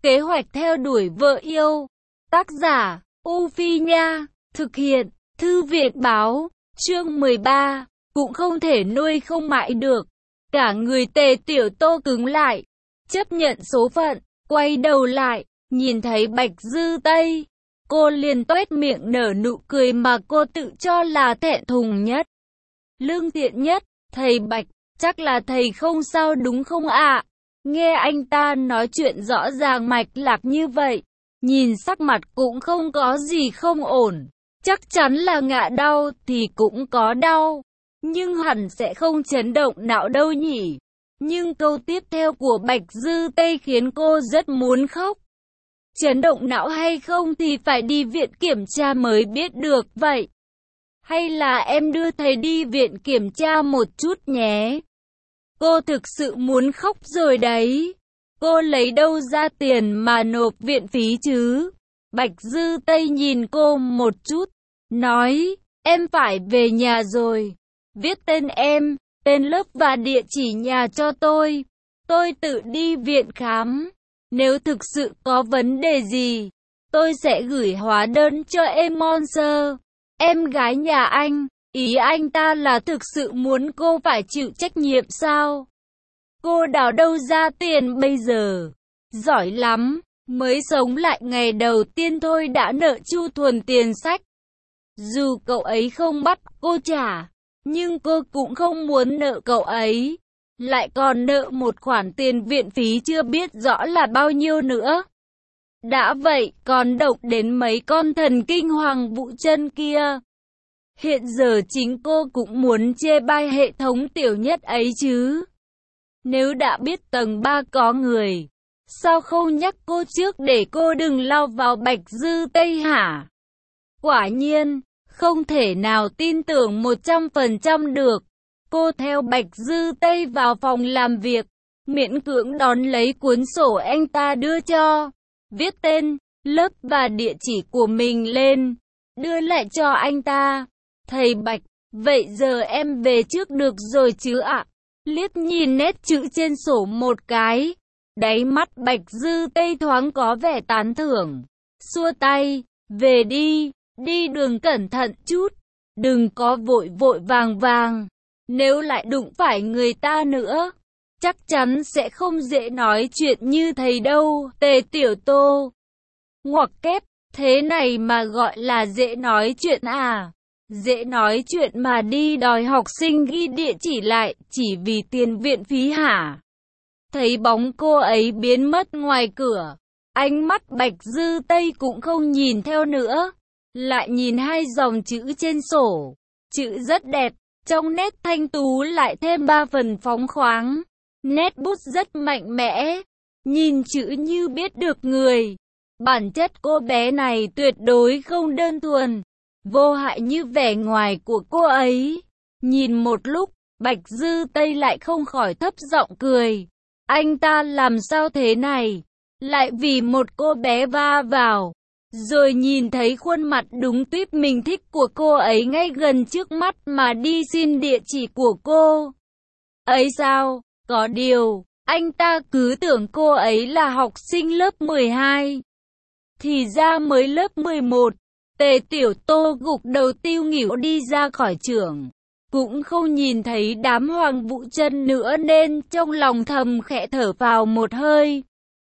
Kế hoạch theo đuổi vợ yêu. Tác giả, U Phi Nha. Thực hiện, Thư viện báo. Chương 13. Cũng không thể nuôi không mãi được. Cả người Tề Tiểu Tô cứng lại. Chấp nhận số phận. Quay đầu lại. Nhìn thấy Bạch Dư Tây. Cô liền toét miệng nở nụ cười mà cô tự cho là thẹn thùng nhất. Lương thiện nhất. Thầy Bạch. Chắc là thầy không sao đúng không ạ? Nghe anh ta nói chuyện rõ ràng mạch lạc như vậy, nhìn sắc mặt cũng không có gì không ổn. Chắc chắn là ngã đau thì cũng có đau, nhưng hẳn sẽ không chấn động não đâu nhỉ. Nhưng câu tiếp theo của Bạch Dư Tây khiến cô rất muốn khóc. Chấn động não hay không thì phải đi viện kiểm tra mới biết được vậy. Hay là em đưa thầy đi viện kiểm tra một chút nhé. Cô thực sự muốn khóc rồi đấy. Cô lấy đâu ra tiền mà nộp viện phí chứ? Bạch Dư Tây nhìn cô một chút, nói, em phải về nhà rồi. Viết tên em, tên lớp và địa chỉ nhà cho tôi. Tôi tự đi viện khám. Nếu thực sự có vấn đề gì, tôi sẽ gửi hóa đơn cho em Monster. Em gái nhà anh. Ý anh ta là thực sự muốn cô phải chịu trách nhiệm sao? Cô đào đâu ra tiền bây giờ? Giỏi lắm, mới sống lại ngày đầu tiên thôi đã nợ Chu Thuần tiền sách. Dù cậu ấy không bắt cô trả, nhưng cô cũng không muốn nợ cậu ấy. Lại còn nợ một khoản tiền viện phí chưa biết rõ là bao nhiêu nữa. Đã vậy còn động đến mấy con thần kinh Hoàng Vũ Chân kia. Hiện giờ chính cô cũng muốn chê bai hệ thống tiểu nhất ấy chứ. Nếu đã biết tầng 3 có người, sao không nhắc cô trước để cô đừng lao vào Bạch Dư Tây hả? Quả nhiên, không thể nào tin tưởng 100% được. Cô theo Bạch Dư Tây vào phòng làm việc, miễn cưỡng đón lấy cuốn sổ anh ta đưa cho, viết tên, lớp và địa chỉ của mình lên, đưa lại cho anh ta. Thầy Bạch, vậy giờ em về trước được rồi chứ ạ? Liếc nhìn nét chữ trên sổ một cái, đáy mắt Bạch Dư Tây thoáng có vẻ tán thưởng. Xua tay, về đi, đi đường cẩn thận chút, đừng có vội vội vàng vàng. Nếu lại đụng phải người ta nữa, chắc chắn sẽ không dễ nói chuyện như thầy đâu. Tề Tiểu Tô. Ngoặc kép, thế này mà gọi là dễ nói chuyện à? Dễ nói chuyện mà đi đòi học sinh ghi địa chỉ lại chỉ vì tiền viện phí hả? Thấy bóng cô ấy biến mất ngoài cửa, ánh mắt Bạch Dư Tây cũng không nhìn theo nữa, lại nhìn hai dòng chữ trên sổ. Chữ rất đẹp, trong nét thanh tú lại thêm 3 phần phóng khoáng. Nét bút rất mạnh mẽ, nhìn chữ như biết được người. Bản chất cô bé này tuyệt đối không đơn thuần, vô hại như vẻ ngoài của cô ấy. Nhìn một lúc, Bạch Dư Tây lại không khỏi thấp giọng cười. Anh ta làm sao thế này? Lại vì một cô bé va vào, rồi nhìn thấy khuôn mặt đúng tuýp mình thích của cô ấy ngay gần trước mắt mà đi xin địa chỉ của cô ấy sao? Có điều, anh ta cứ tưởng cô ấy là học sinh lớp 12. Thì ra mới lớp 11. Tề Tiểu Tô gục đầu tiêu nghỉu đi ra khỏi trường, cũng không nhìn thấy đám Hoàng Vũ Chân nữa nên trong lòng thầm khẽ thở vào một hơi.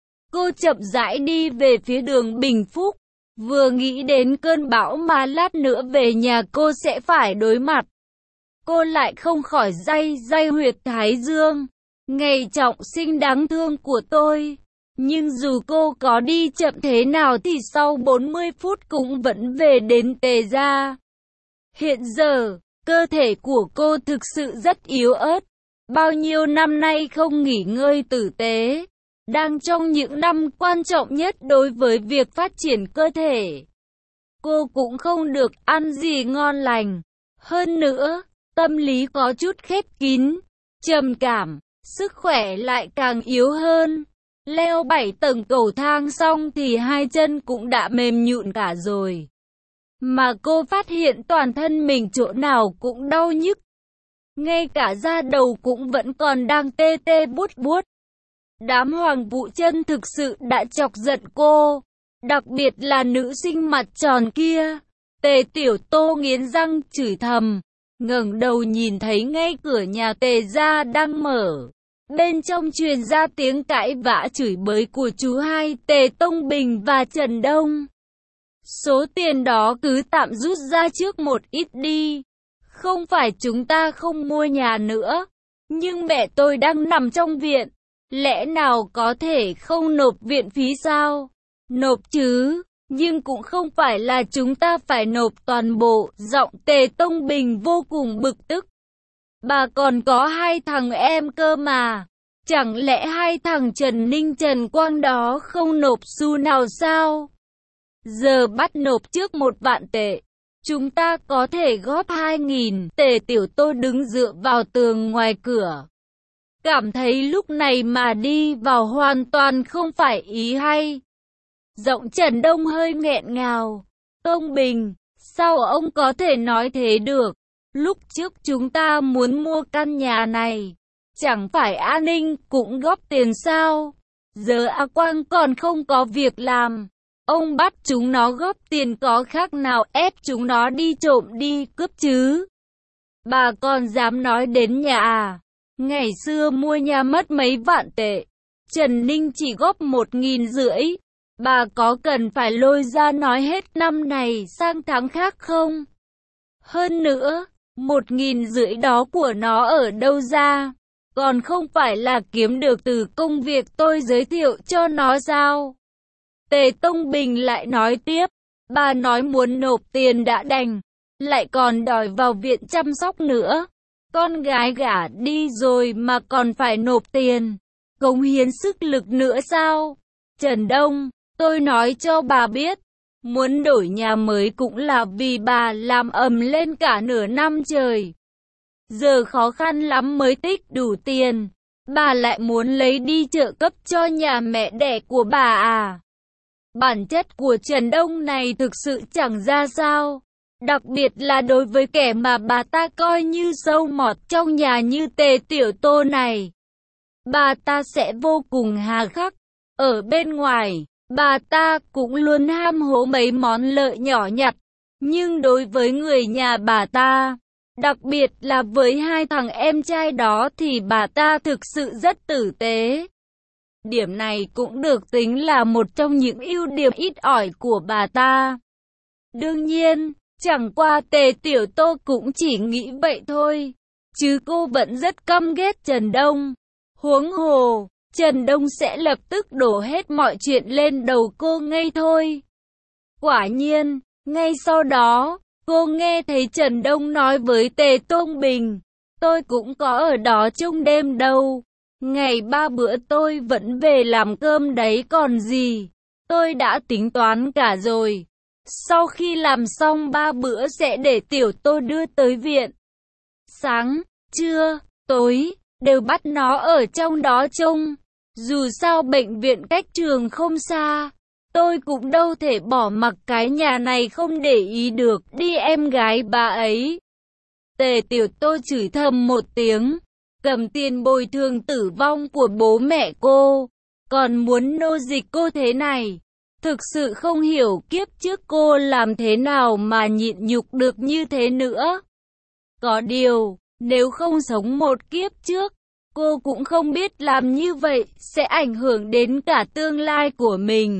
Cô chậm rãi đi về phía đường Bình Phúc, vừa nghĩ đến cơn bão mà lát nữa về nhà cô sẽ phải đối mặt. Cô lại không khỏi day huyệt thái dương. Ngày trọng sinh đáng thương của tôi. Nhưng dù cô có đi chậm thế nào thì sau 40 phút cũng vẫn về đến Tề gia. Hiện giờ, cơ thể của cô thực sự rất yếu ớt. Bao nhiêu năm nay không nghỉ ngơi tử tế, đang trong những năm quan trọng nhất đối với việc phát triển cơ thể. Cô cũng không được ăn gì ngon lành. Hơn nữa, tâm lý có chút khép kín, trầm cảm, sức khỏe lại càng yếu hơn. Leo 7 tầng cầu thang xong thì hai chân cũng đã mềm nhũn cả rồi. Mà cô phát hiện toàn thân mình chỗ nào cũng đau nhức. Ngay cả da đầu cũng vẫn còn đang tê tê buốt buốt. Đám Hoàng Vũ Chân thực sự đã chọc giận cô, đặc biệt là nữ sinh mặt tròn kia. Tề Tiểu Tô nghiến răng chửi thầm, ngẩng đầu nhìn thấy ngay cửa nhà Tề gia đang mở. Bên trong truyền ra tiếng cãi vã chửi bới của chú hai Tề Tông Bình và Trần Đông. Số tiền đó cứ tạm rút ra trước một ít đi. Không phải chúng ta không mua nhà nữa, nhưng mẹ tôi đang nằm trong viện. Lẽ nào có thể không nộp viện phí sao? Nộp chứ, nhưng cũng không phải là chúng ta phải nộp toàn bộ. Giọng Tề Tông Bình vô cùng bực tức. Bà còn có hai thằng em cơ mà. Chẳng lẽ hai thằng Trần Ninh Trần Quang đó không nộp xu nào sao? Giờ bắt nộp trước 1.000 tệ. Chúng ta có thể góp 2.000. Tề Tiểu Tô đứng dựa vào tường ngoài cửa. Cảm thấy lúc này mà đi vào hoàn toàn không phải ý hay. Giọng Trần Đông hơi nghẹn ngào. Tông Bình, sao ông có thể nói thế được? Lúc trước chúng ta muốn mua căn nhà này. Chẳng phải An Ninh cũng góp tiền sao? Giờ A Quang còn không có việc làm. Ông bắt chúng nó góp tiền có khác nào ép chúng nó đi trộm đi cướp chứ? Bà còn dám nói đến nhà à? Ngày xưa mua nhà mất mấy vạn tệ. Trần Ninh chỉ góp 1.500. Bà có cần phải lôi ra nói hết năm này sang tháng khác không? Hơn nữa, 1.500 đó của nó ở đâu ra? Còn không phải là kiếm được từ công việc tôi giới thiệu cho nó sao? Tề Tông Bình lại nói tiếp, bà nói muốn nộp tiền đã đành, lại còn đòi vào viện chăm sóc nữa. Con gái gả đi rồi mà còn phải nộp tiền, cống hiến sức lực nữa sao? Trần Đông, tôi nói cho bà biết, muốn đổi nhà mới cũng là vì bà làm ầm lên cả nửa năm trời. Giờ khó khăn lắm mới tích đủ tiền, bà lại muốn lấy đi trợ cấp cho nhà mẹ đẻ của bà à? Bản chất của Trần Đông này thực sự chẳng ra sao. Đặc biệt là đối với kẻ mà bà ta coi như sâu mọt trong nhà như Tề Tiểu Tô này. Bà ta sẽ vô cùng hà khắc. Ở bên ngoài, bà ta cũng luôn ham hố mấy món lợi nhỏ nhặt. Nhưng đối với người nhà bà ta, đặc biệt là với hai thằng em trai đó thì bà ta thực sự rất tử tế. Điểm này cũng được tính là một trong những ưu điểm ít ỏi của bà ta. Đương nhiên, chẳng qua Tề Tiểu Tô cũng chỉ nghĩ vậy thôi, chứ cô vẫn rất căm ghét Trần Đông. Huống hồ, Trần Đông sẽ lập tức đổ hết mọi chuyện lên đầu cô ngay thôi. Quả nhiên, ngay sau đó, cô nghe thấy Trần Đông nói với Tề Tông Bình, tôi cũng có ở đó chung đêm đâu. Ngày 3 bữa tôi vẫn về làm cơm đấy còn gì. Tôi đã tính toán cả rồi. Sau khi làm xong 3 bữa sẽ để Tiểu Tô đưa tới viện. Sáng, trưa, tối, đều bắt nó ở trong đó trông. Dù sao bệnh viện cách trường không xa. Tôi cũng đâu thể bỏ mặc cái nhà này không để ý được đi em gái bà ấy. Tề Tiểu Tô chửi thầm một tiếng. Cầm tiền bồi thường tử vong của bố mẹ cô, còn muốn nô dịch cô thế này. Thực sự không hiểu kiếp trước cô làm thế nào mà nhịn nhục được như thế nữa. Có điều, nếu không sống một kiếp trước, cô cũng không biết làm như vậy sẽ ảnh hưởng đến cả tương lai của mình.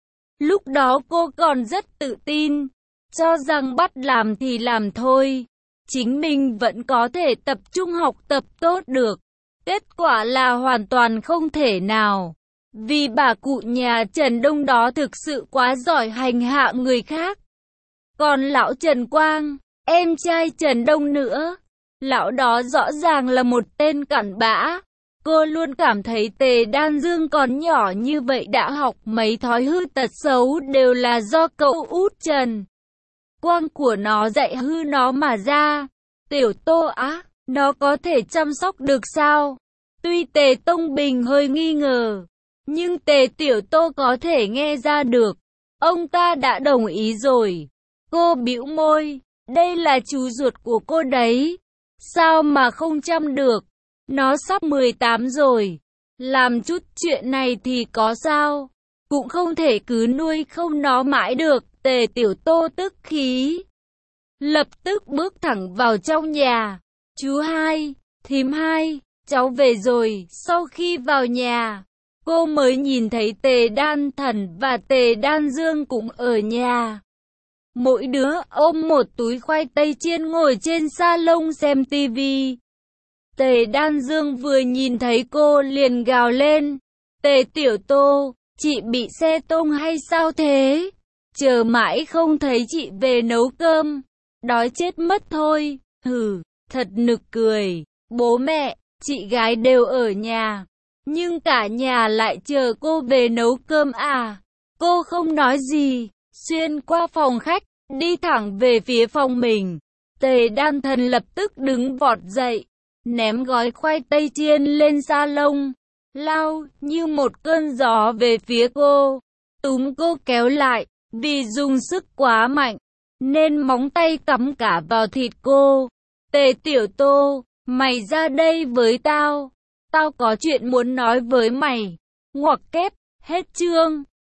Lúc đó cô còn rất tự tin, cho rằng bắt làm thì làm thôi. Chính mình vẫn có thể tập trung học tập tốt được. Kết quả là hoàn toàn không thể nào. Vì bà cụ nhà Trần Đông đó thực sự quá giỏi hành hạ người khác. Còn lão Trần Quang, em trai Trần Đông nữa, lão đó rõ ràng là một tên cặn bã. Cô luôn cảm thấy Tề Đan Dương còn nhỏ như vậy đã học mấy thói hư tật xấu đều là do cậu út Trần Quang của nó dạy hư nó mà ra. Tiểu Tô á, nó có thể chăm sóc được sao? Tuy Tề Tông Bình hơi nghi ngờ, nhưng Tề Tiểu Tô có thể nghe ra được. Ông ta đã đồng ý rồi. Cô bĩu môi, đây là chú ruột của cô đấy. Sao mà không chăm được? Nó sắp 18 rồi. Làm chút chuyện này thì có sao? Cũng không thể cứ nuôi không nó mãi được. Tề Tiểu Tô tức khí, lập tức bước thẳng vào trong nhà. Chú hai, thím hai, cháu về rồi. Sau khi vào nhà, cô mới nhìn thấy Tề Đan Thần và Tề Đan Dương cũng ở nhà. Mỗi đứa ôm một túi khoai tây chiên ngồi trên sa lông xem tivi. Tề Đan Dương vừa nhìn thấy cô liền gào lên. Tề Tiểu Tô, chị bị xe tông hay sao thế? Chờ mãi không thấy chị về nấu cơm. Đói chết mất thôi. Hừ, thật nực cười. Bố mẹ, chị gái đều ở nhà. Nhưng cả nhà lại chờ cô về nấu cơm à? Cô không nói gì, xuyên qua phòng khách, đi thẳng về phía phòng mình. Tề Đan Thần lập tức đứng vọt dậy, ném gói khoai tây chiên lên sa lông, lao như một cơn gió về phía cô, túm cô kéo lại, vì dùng sức quá mạnh, nên móng tay cắm cả vào thịt cô. Tề Tiểu Tô, mày ra đây với tao, tao có chuyện muốn nói với mày. Ngoặc kép, hết chương.